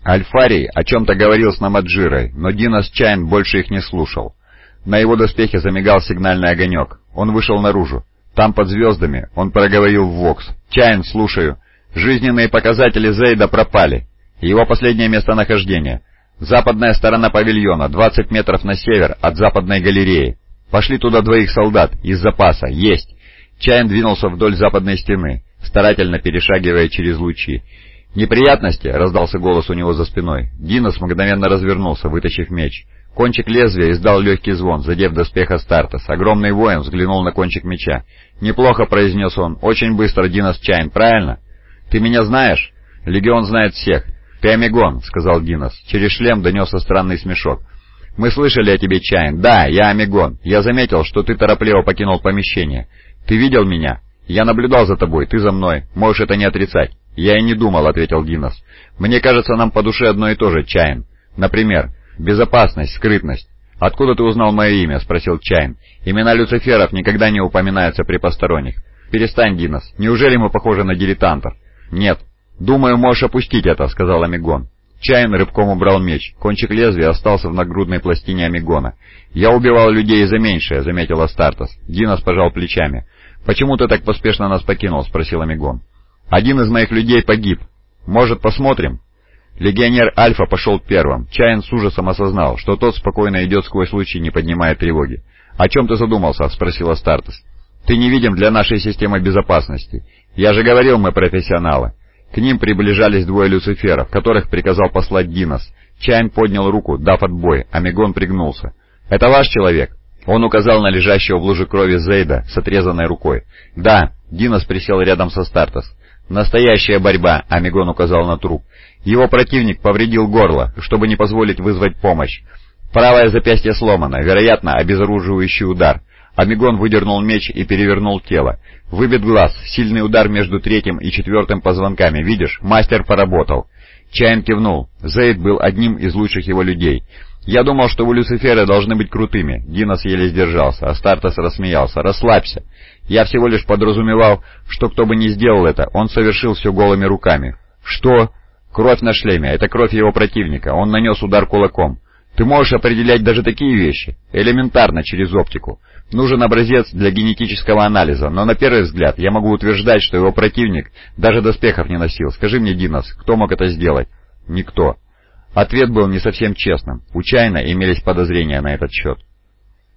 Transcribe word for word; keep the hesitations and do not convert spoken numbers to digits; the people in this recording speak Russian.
Альфарий о чем-то говорил с Намаджирой, но Динос Чайн больше их не слушал. На его доспехе замигал сигнальный огонек. Он вышел наружу. Там, под звездами, он проговорил в Вокс. «Чайн, слушаю. Жизненные показатели Зейда пропали. Его последнее местонахождение. Западная сторона павильона, двадцать метров на север от западной галереи. Пошли туда двоих солдат, из запаса. Есть!» Чайн двинулся вдоль западной стены, старательно перешагивая через лучи. «Неприятности?» — раздался голос у него за спиной. Динос мгновенно развернулся, вытащив меч. Кончик лезвия издал легкий звон, задев доспех Астартес. Огромный воин взглянул на кончик меча. «Неплохо», — произнес он. «Очень быстро, Динос Чайн, правильно?» «Ты меня знаешь?» «Легион знает всех». «Ты Амигон», — сказал Динос. Через шлем донесся странный смешок. «Мы слышали о тебе, Чайн. Да, я Амигон. Я заметил, что ты торопливо покинул помещение. Ты видел меня? Я наблюдал за тобой, ты за мной. Можешь это не отрицать». «Я и не думал», — ответил Динос. «Мне кажется, нам по душе одно и то же, Чайн. Например, безопасность, скрытность». «Откуда ты узнал мое имя?» — спросил Чайн. «Имена Люциферов никогда не упоминаются при посторонних». «Перестань, Динос. Неужели мы похожи на дилетантов?» «Нет». «Думаю, можешь опустить это», — сказал Амигон. Чайн рывком убрал меч. Кончик лезвия остался в нагрудной пластине Амигона. «Я убивал людей за меньшее», — заметил Астартес. Динос пожал плечами. «Почему ты так поспешно нас покинул?» — спросил Амигон. «Один из моих людей погиб. Может, посмотрим?» Легионер Альфа пошел первым. Чайн с ужасом осознал, что тот спокойно идет сквозь лучи, не поднимая тревоги. «О чем ты задумался?» — спросил Астартес. «Ты невидим для нашей системы безопасности. Я же говорил, мы профессионалы». К ним приближались двое люциферов, которых приказал послать Динос. Чайн поднял руку, дав отбой. Амигон пригнулся. «Это ваш человек?» Он указал на лежащего в луже крови Зейда с отрезанной рукой. «Да». Динос присел рядом со Астартес. «Настоящая борьба», — Амигон указал на труп. «Его противник повредил горло, чтобы не позволить вызвать помощь. Правое запястье сломано, вероятно, обезоруживающий удар». Амигон выдернул меч и перевернул тело. «Выбит глаз, сильный удар между третьим и четвертым позвонками, видишь? Мастер поработал». Чайн кивнул. Зейд был одним из лучших его людей. «Я думал, что вы, Люциферы, должны быть крутыми». Динос еле сдержался. Астартес рассмеялся. «Расслабься. Я всего лишь подразумевал, что кто бы ни сделал это, он совершил все голыми руками». «Что?» «Кровь на шлеме. Это кровь его противника. Он нанес удар кулаком». «Ты можешь определять даже такие вещи?» «Элементарно, через оптику. Нужен образец для генетического анализа, но на первый взгляд я могу утверждать, что его противник даже доспехов не носил. Скажи мне, Динос, кто мог это сделать?» «Никто». Ответ был не совсем честным. У Чайна имелись подозрения на этот счет.